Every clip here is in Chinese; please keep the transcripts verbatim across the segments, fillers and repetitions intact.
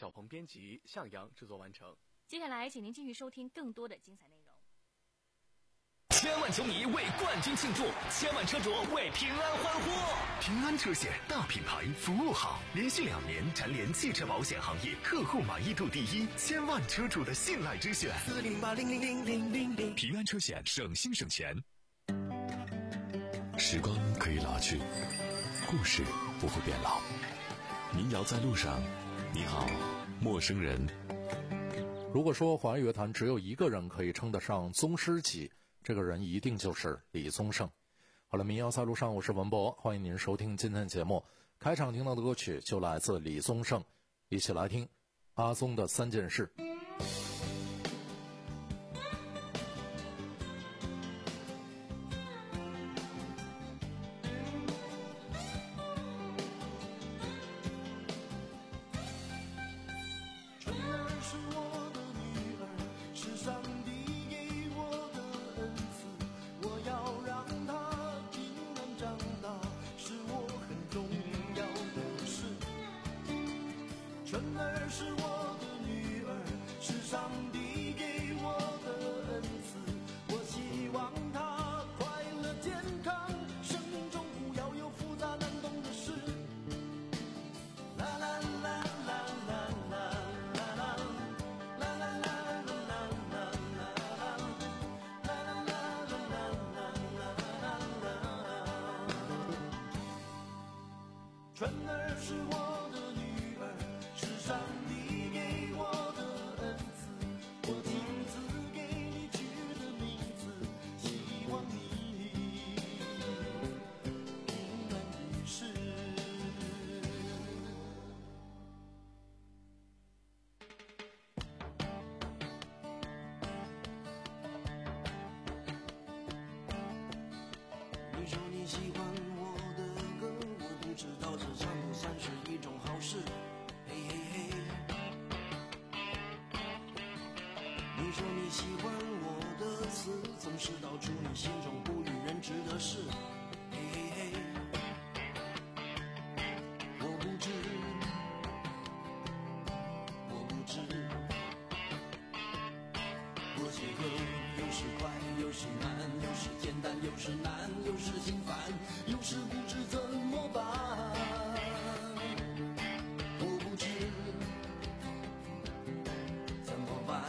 小鹏编辑，向阳制作完成。 接下来，请您继续收听更多的精彩内容。 千万球迷为冠军庆祝，千万车主为平安欢呼。 平安车险大品牌，服务好，连续两年蝉联汽车保险行业客户满意度第一，千万车主的信赖之选。 四零八零零零零零零， 平安车险，省心省钱。时光可以老去，故事不会变老。民谣在路上，你好，陌生人。 如果说华语乐坛只有一个人可以称得上宗师级，这个人一定就是李宗盛。好了，民谣在路上，我是文博，欢迎您收听今天的节目。开场听到的歌曲就来自李宗盛，一起来听阿宗的三件事。 春儿是我的女儿，是上帝给我的恩赐，我亲自给你取的名字，希望你平安于世。你说你喜欢我的歌，我不知道这算不算是一种好事，嘿嘿嘿。你说你喜欢我的词，总是道出你心中不与人知的事，嘿嘿嘿。我不知，我不知，我写歌有时快有时慢，有时简单有时难，有时心烦有时不知怎么办。我不知怎么办。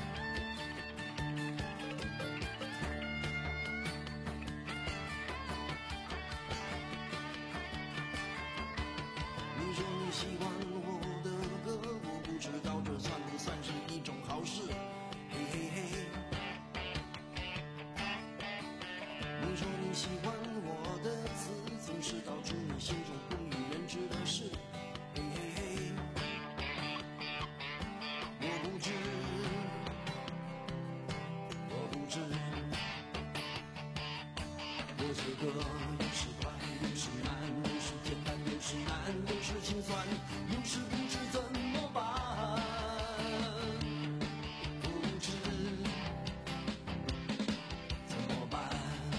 你说你喜欢我的歌，我不知道这算不算是一种好事，嘿嘿嘿。你说你喜欢我的词，总是道出你心中不与人知的事，嘿嘿嘿。我不知，我不知，我写歌有时快有时慢，有时简单有时难，有时心酸有时不知怎么办。我不知怎么办。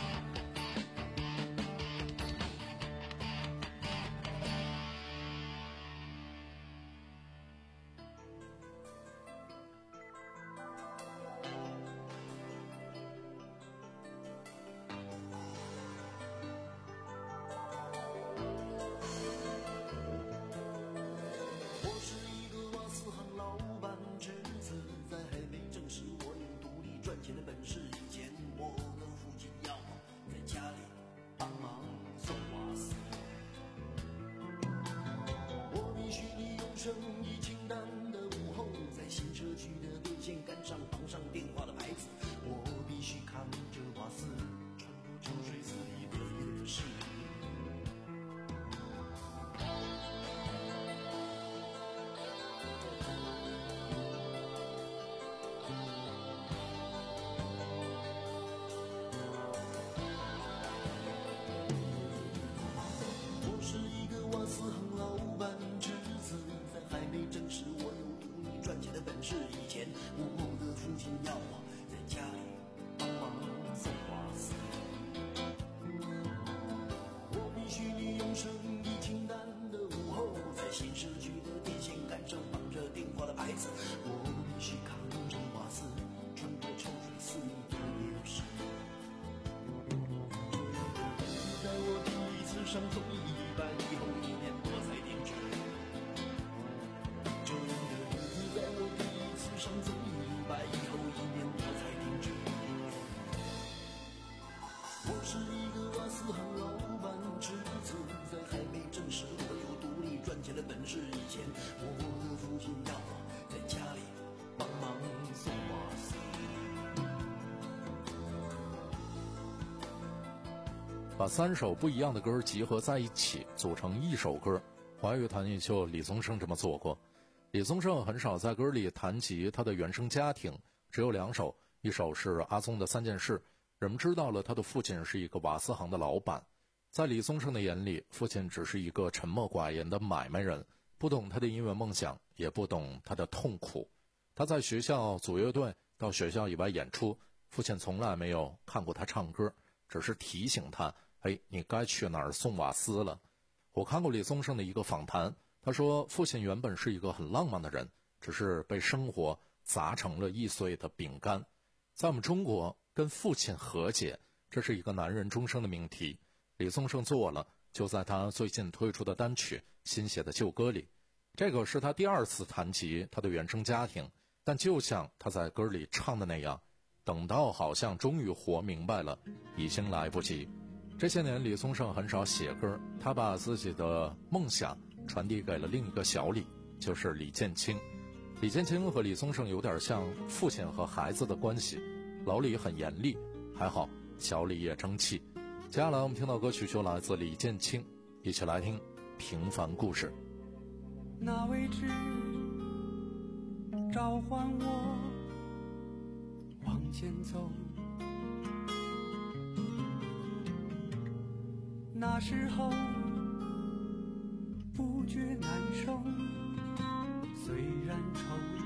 我是一个瓦斯行老板侄子，在还没证实我有独立赚钱的本事以前，我跟父亲要在家里帮忙送瓦斯。我必须利用生意清淡的午后，在新社区的电线杆上绑上电话的牌子。我必须扛着瓦斯，穿过秋水寺一个夜市。我是一个瓦斯行老板侄子，在还没证实我有独立赚钱的本事以前，我的父亲要我在家里帮忙送瓦斯。 上走一半，以后一年多才停止。这样的日子在我第一次上走一半，以后一年多才停止。我是一个瓦斯行老板，侄子在还没证实我有独立赚钱的本事以前，我的父亲要我在家里帮忙送瓦斯。 把三首不一样的歌集合在一起组成一首歌，华语乐坛领袖李宗盛这么做过。李宗盛很少在歌里谈及他的原生家庭，只有两首，一首是阿宗的三件事，人们知道了他的父亲是一个瓦斯行的老板。在李宗盛的眼里，父亲只是一个沉默寡言的买卖人，不懂他的音乐梦想，也不懂他的痛苦。他在学校组乐队，到学校以外演出，父亲从来没有看过他唱歌，只是提醒他，哎，你该去哪儿送瓦斯了。我看过李宗盛的一个访谈，他说父亲原本是一个很浪漫的人，只是被生活砸成了易碎的饼干。在我们中国，跟父亲和解，这是一个男人终生的命题。李宗盛做了，就在他最近推出的单曲新写的旧歌里。这个是他第二次谈及他的原生家庭，但就像他在歌里唱的那样，等到好像终于活明白了，已经来不及。这些年李宗盛很少写歌，他把自己的梦想传递给了另一个小李，就是李建清。李建清和李宗盛有点像父亲和孩子的关系，老李很严厉，还好小李也争气。接下来我们听到歌曲就来自李建清，一起来听《平凡故事》。 那位置召唤我往前走，那时候不觉难受，虽然愁，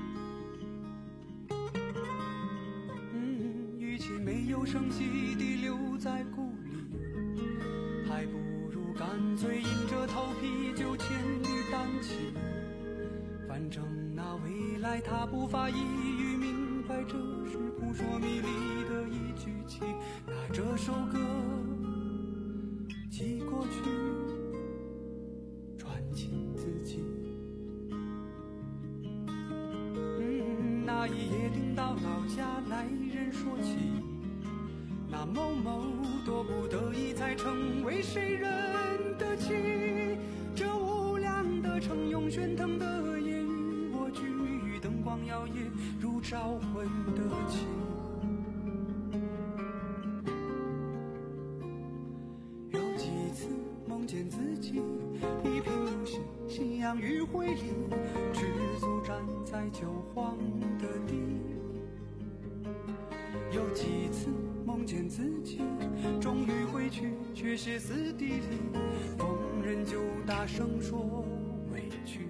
嗯，与其没有声息地留在故里，还不如干脆硬着头皮就千里荡起。反正那未来他不发一语明白，这是扑朔迷离的一句气。拿这首歌寄过去，传进自己。嗯，那一夜听到老家来人说起，那某某多不得已才成为谁人的妻。这无量的城涌喧腾的夜与我聚，灯光摇曳如招魂的旗。有几次梦见自己一贫如洗，夕阳余晖里赤足站在旧荒的地。有几次梦见自己终于回去，却歇斯底里，逢人就大声说委屈。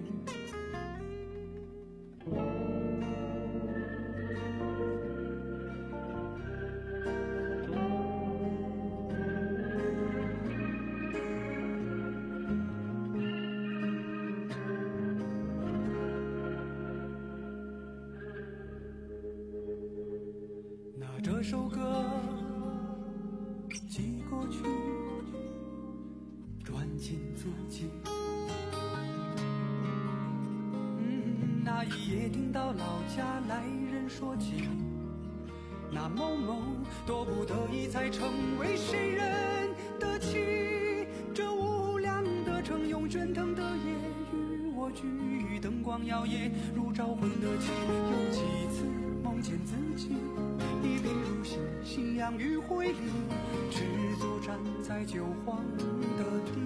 拿这首歌寄过去，传进自己。嗯，那一夜听到老家来人说起，那某某多不得已才成为谁人的妻。这无量的城涌喧腾的夜与我聚，灯光摇曳如招魂的旗。有几次梦见自己一贫如洗，夕阳余晖里赤足站在旧荒的地。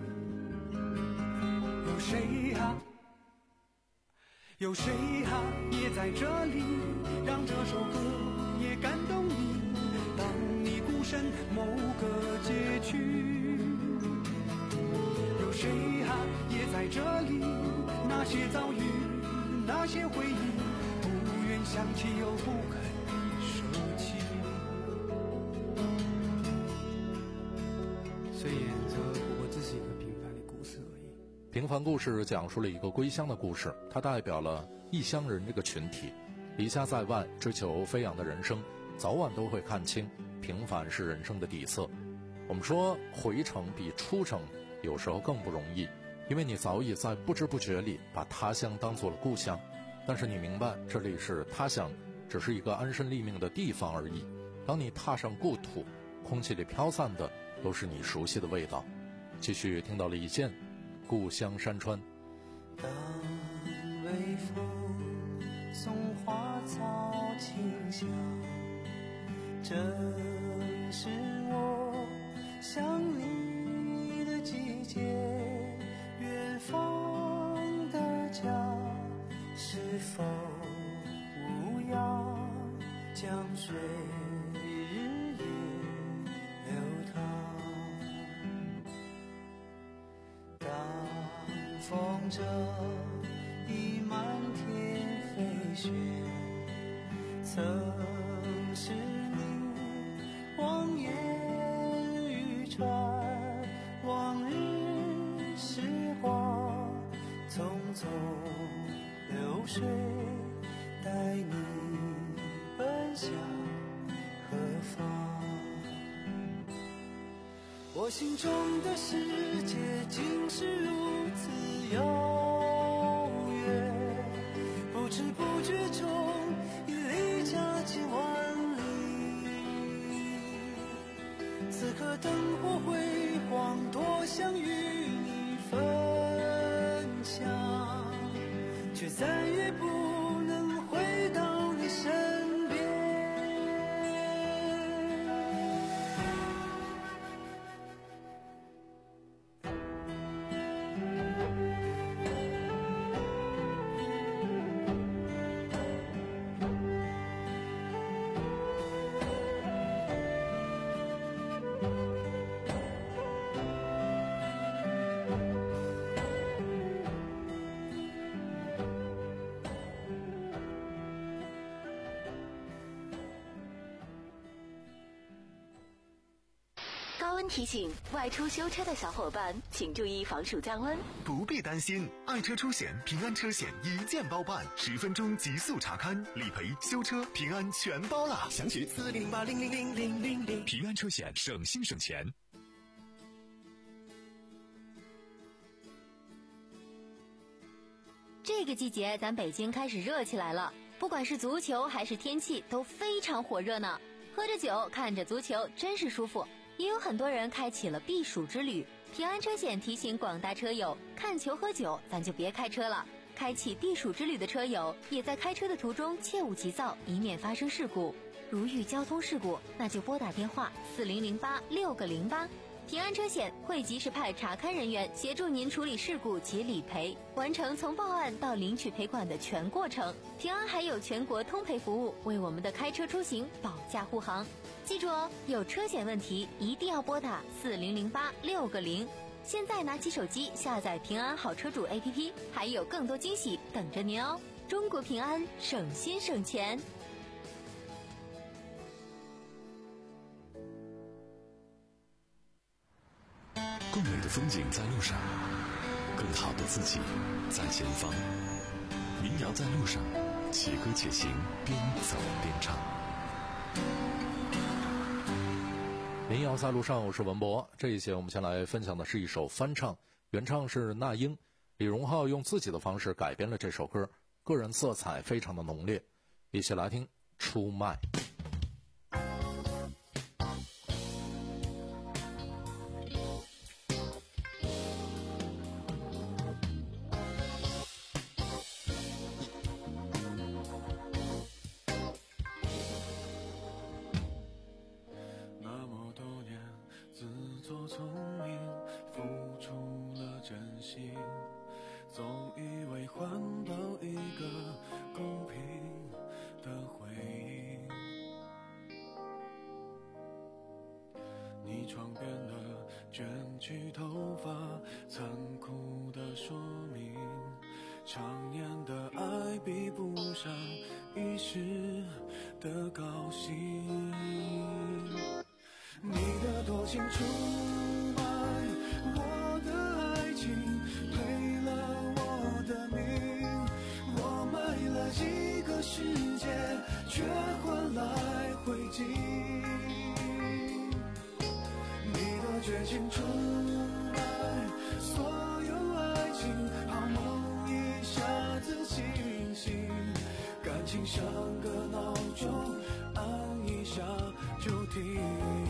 有谁啊有谁啊也在这里，让这首歌也感动你。当你孤身某个街区，有谁啊也在这里，那些遭遇那些回忆，不愿想起又不肯舍弃。虽然这不过只是一个平凡的故事而已。 平凡故事讲述了一个归乡的故事，它代表了异乡人这个群体，离家在外追求飞扬的人生，早晚都会看清平凡是人生的底色。 我们说回程比出程有时候更不容易，因为你早已在不知不觉里把他乡当作了故乡，但是你明白这里是他乡，只是一个安身立命的地方而已。当你踏上故土，空气里飘散的都是你熟悉的味道。继续听到李健，故乡山川。 当微风送花草清香，正是我想你的季节。远方的家是否无恙？江水日夜流淌。当风筝已满天飞雪，曾是你望眼欲穿。往日时光匆匆流水，带你奔向何方？我心中的世界竟是如此遥远，不知不觉中已离家千万里。此刻灯火辉煌，多想与你分享，却再也不能回到你身边。 高温提醒：外出修车的小伙伴，请注意防暑降温。 不必担心，爱车出险平安车险一键包办，十分钟极速查勘、理赔、修车、平安全包了。详询四零零八零零零零零零。平安车险，省心省钱。 这个季节，咱北京开始热起来了，不管是足球还是天气，都非常火热呢。喝着酒，看着足球，真是舒服。也有很多人开启了避暑之旅。平安车险提醒广大车友，看球喝酒咱就别开车了。开启避暑之旅的车友，也在开车的途中切勿急躁，以免发生事故。如遇交通事故，那就拨打电话四零零八六个零八。平安车险会及时派查勘人员协助您处理事故及理赔，完成从报案到领取赔款的全过程。平安还有全国通赔服务，为我们的开车出行保驾护航。记住哦，有车险问题一定要拨打四零零八六个零。现在拿起手机下载平安好车主 A P P， 还有更多惊喜等着您哦！中国平安，省心省钱。 更美的风景在路上，更好的自己在前方。民谣在路上，且歌且行，边走边唱。 民谣在路上，我是文博。这一节我们先来分享的是一首翻唱，原唱是那英，李荣浩用自己的方式改编了这首歌，个人色彩非常的浓烈。一起来听出卖。 总以为换到一个公平的回应，你床边的卷曲头发，残酷的说明，常年的爱比不上一时的高兴。你的多情出卖我的爱情，赔了我的命，我卖了一个世界，却换来灰烬。你的情出卖所有爱情，好梦一下子清醒，感情像个闹钟，按一下就停。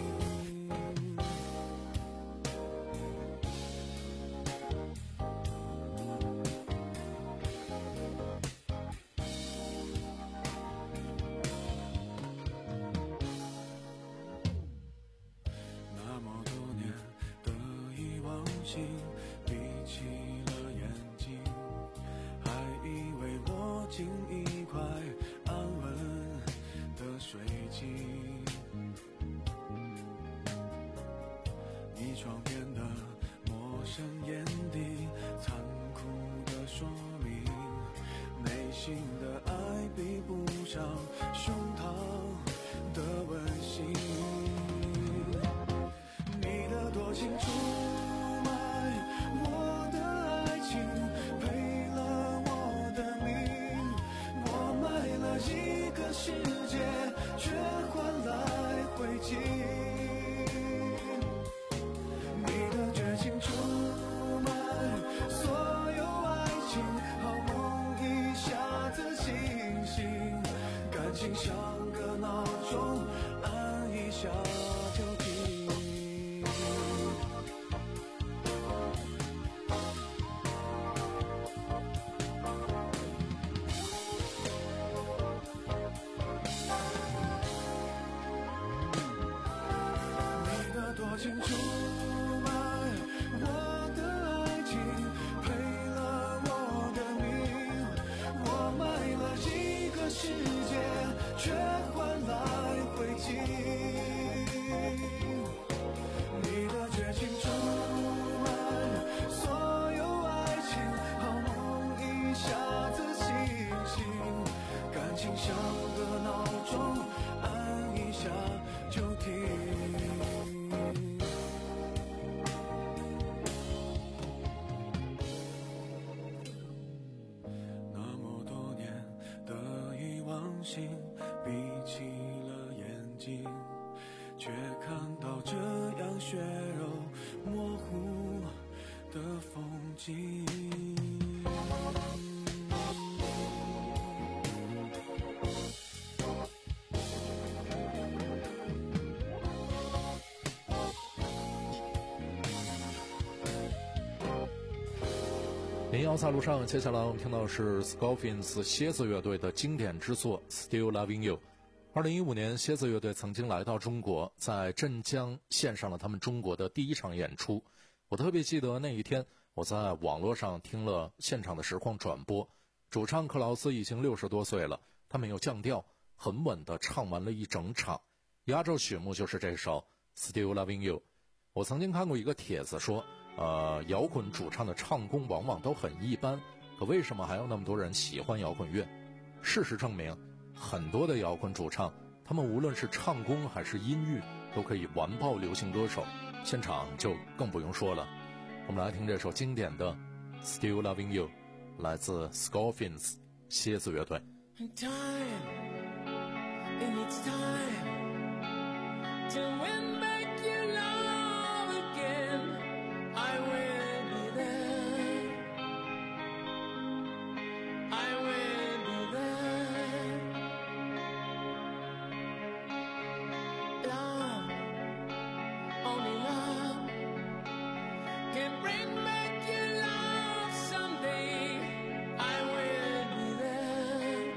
那么多年得意忘形，闭起了眼睛，还以为握紧一块安稳的水晶，你窗边的陌生眼底，残酷的说明内心的爱比不上胸膛的温馨。你的多情出卖我的爱情，赔了我的命，我卖了一个世界，却换来灰烬。你的绝情出卖所有爱情，好梦一下子清醒，感情像个闹钟，按一下就停。你的多情出卖我的爱情，赔了我的命，我卖了一个世界，却换来灰烬。你的绝情出卖所有爱情，好梦一下子清醒，感情像个闹钟，按一下就停。那么多年得意忘形，闭起了眼睛，却看到这样血肉模糊的风景。 民谣在路上，接下来我们听到的是 Scorpions 蝎子乐队的经典之作 Still Loving You。 二零一五年，蝎子乐队曾经来到中国，在镇江献上了他们中国的第一场演出。我特别记得那一天，我在网络上听了现场的实况转播，主唱克劳斯已经六十多岁了，他没有降调，很稳地唱完了一整场。压轴曲目就是这首 Still Loving You。 我曾经看过一个帖子说，呃，摇滚主唱的唱功往往都很一般，可为什么还有那么多人喜欢摇滚乐？事实证明，很多的摇滚主唱，他们无论是唱功还是音域，都可以完爆流行歌手，现场就更不用说了。我们来听这首经典的 Still Loving You， 来自 Scorpions 蝎子乐队。 Time, and it's time to win back your love again. I will be there. I will be there. Love, only love can bring back your love someday. I will be there.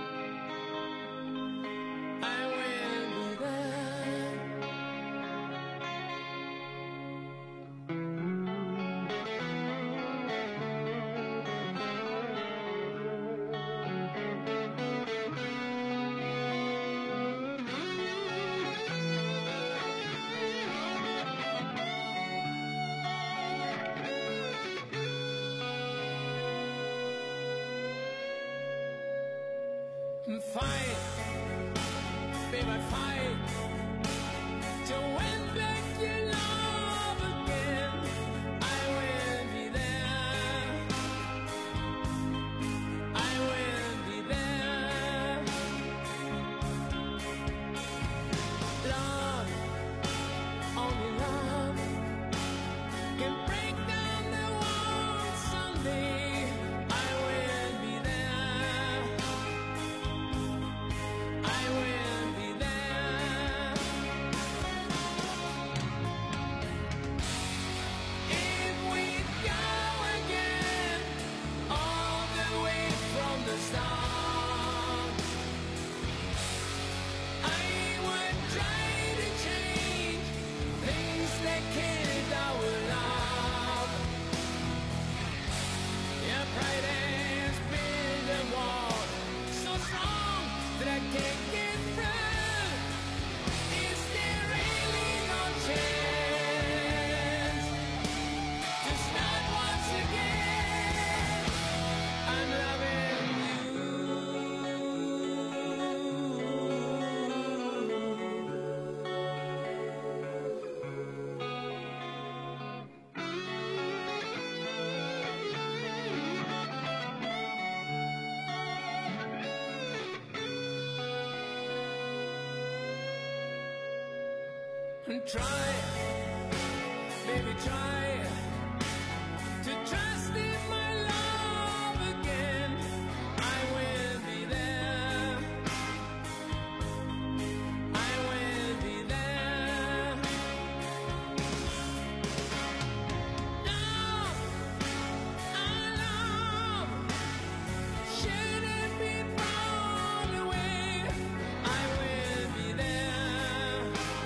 I will be there. Fight, baby, fight to win back your love again. I will be there. I will be there. Love, only love Try, baby, try to trust in my love again. I will be there. I will be there. Now, our love shouldn't be thrown away. I will be there.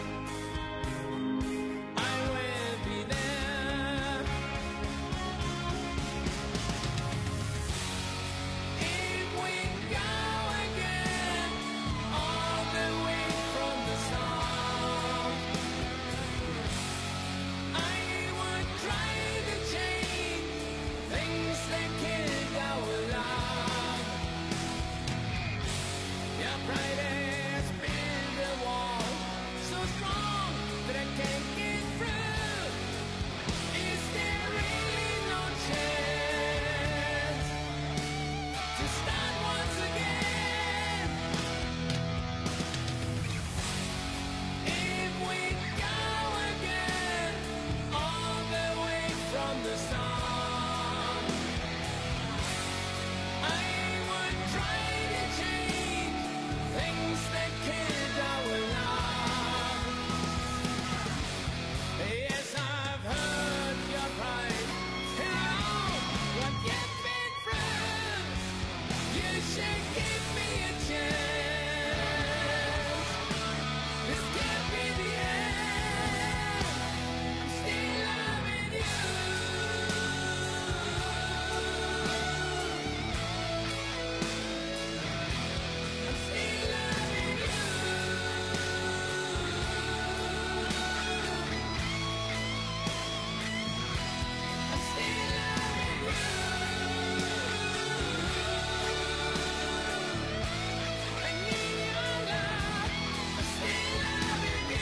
I will be there. If we go again, all the way from the start, I would try to change things that killed our love. Your pride has built a wall so strong that I can't get through. Is there really no chance to start once again? If we go again, all the way from the start, I would try to change things that killed our love. Yes, I've heard your pride and all what you've been through. You should give me a chance. This can't be the end. I'm still loving you. I'm still loving you. I'm still loving you. I need your love. I'm still loving you.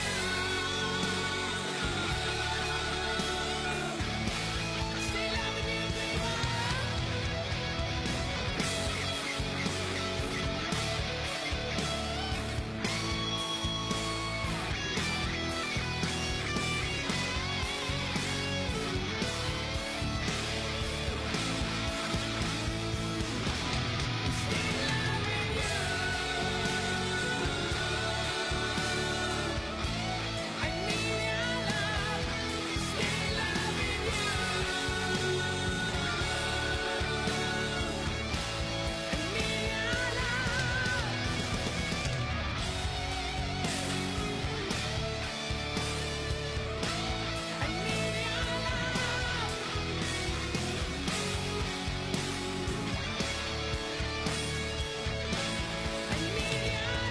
I'm still loving you, baby. I need your love. Still loving you. I need your love. I need your love. I need your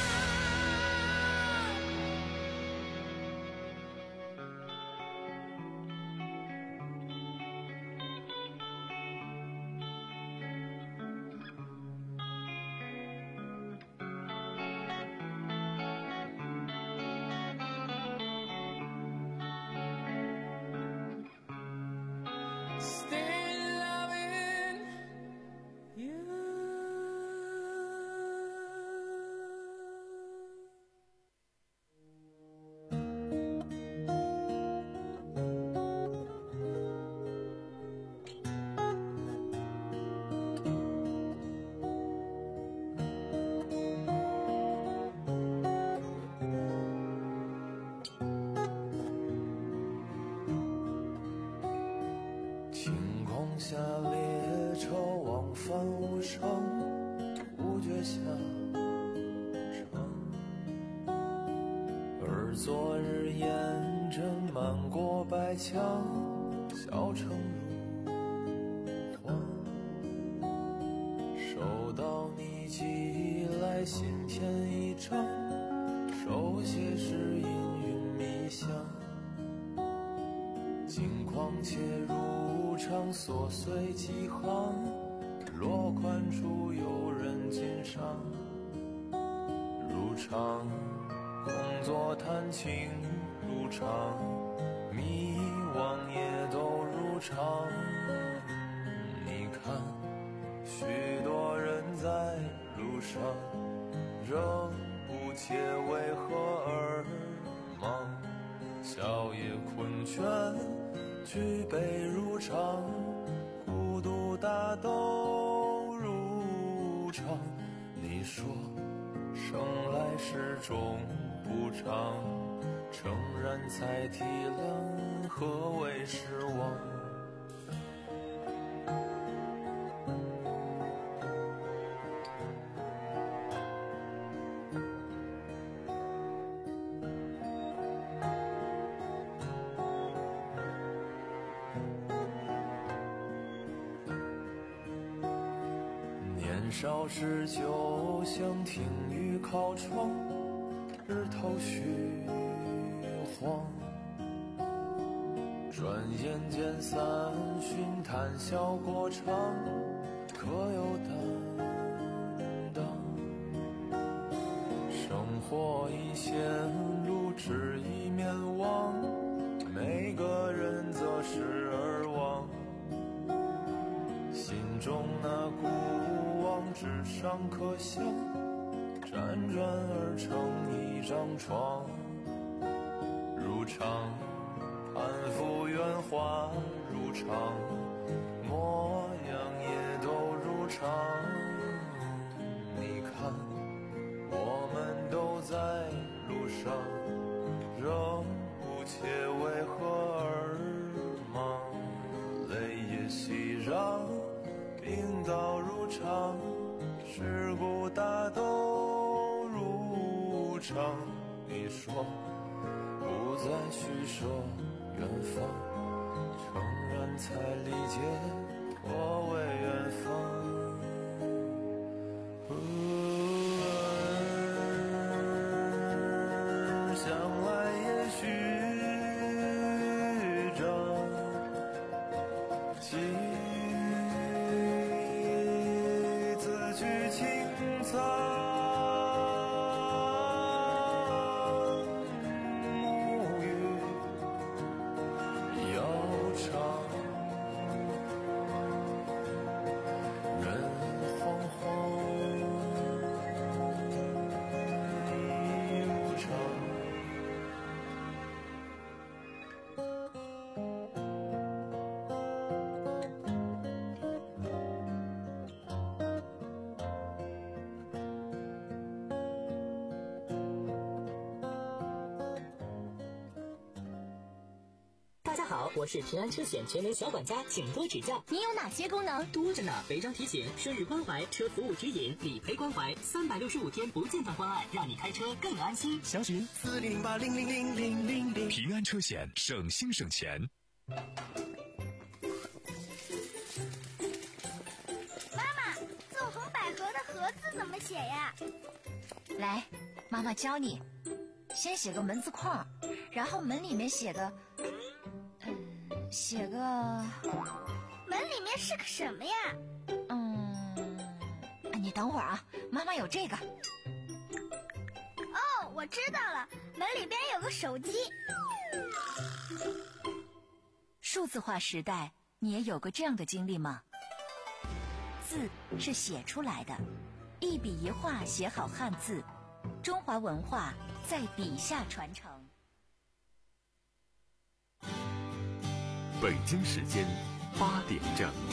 love. Still loving you. 晴空下，列车往返无声，无觉下城。而昨日烟尘漫过白墙，小城如画。收到你寄来信片一张，手写是氤氲迷香。近况且如常，琐碎几行，落款处有人欣赏。如常，空座弹琴如常，迷惘也都如常。你看，许多人在路上，仍不解为何而忙。 笑也困倦，举杯如常，孤独大斗如常。你说生来时终不长，诚然才体谅何为失望。年少时就想听雨靠窗，日头虚晃，转眼间三巡谈笑过场，可有担当？生活已陷入只一面望，每个人择时而忘，心中那孤纸上可想，辗转而成一张床，如常攀附圆滑如常，模样也都如常。你看我们都在路上，仍不切为何而忙，泪也熙攘，病倒如常，世故大斗如常。你说不再虚设远方，诚然才理解我为远方。想来也虚张，自去清仓，沐浴悠长，人惶惶，意无常。 大家好，我是平安车险全能小管家，请多指教。 你有哪些功能？ 多着呢，违章提醒、顺日关怀、车服务指引、理赔关怀，三百六十五天不间断关爱，让你开车更安心。 详询四零八零零零零零零。 平安车险，省心省钱。 妈妈，纵横捭阖的阖字怎么写呀？ 来，妈妈教你。先写个门字框，然后门里面写个，嗯，写个， 门里面是个什么呀？ 嗯，你等会儿啊，妈妈有这个。 哦，我知道了，门里边有个手机。 数字化时代，你也有过这样的经历吗？字是写出来的，一笔一画写好汉字，中华文化在笔下传承。 北京时间八点整。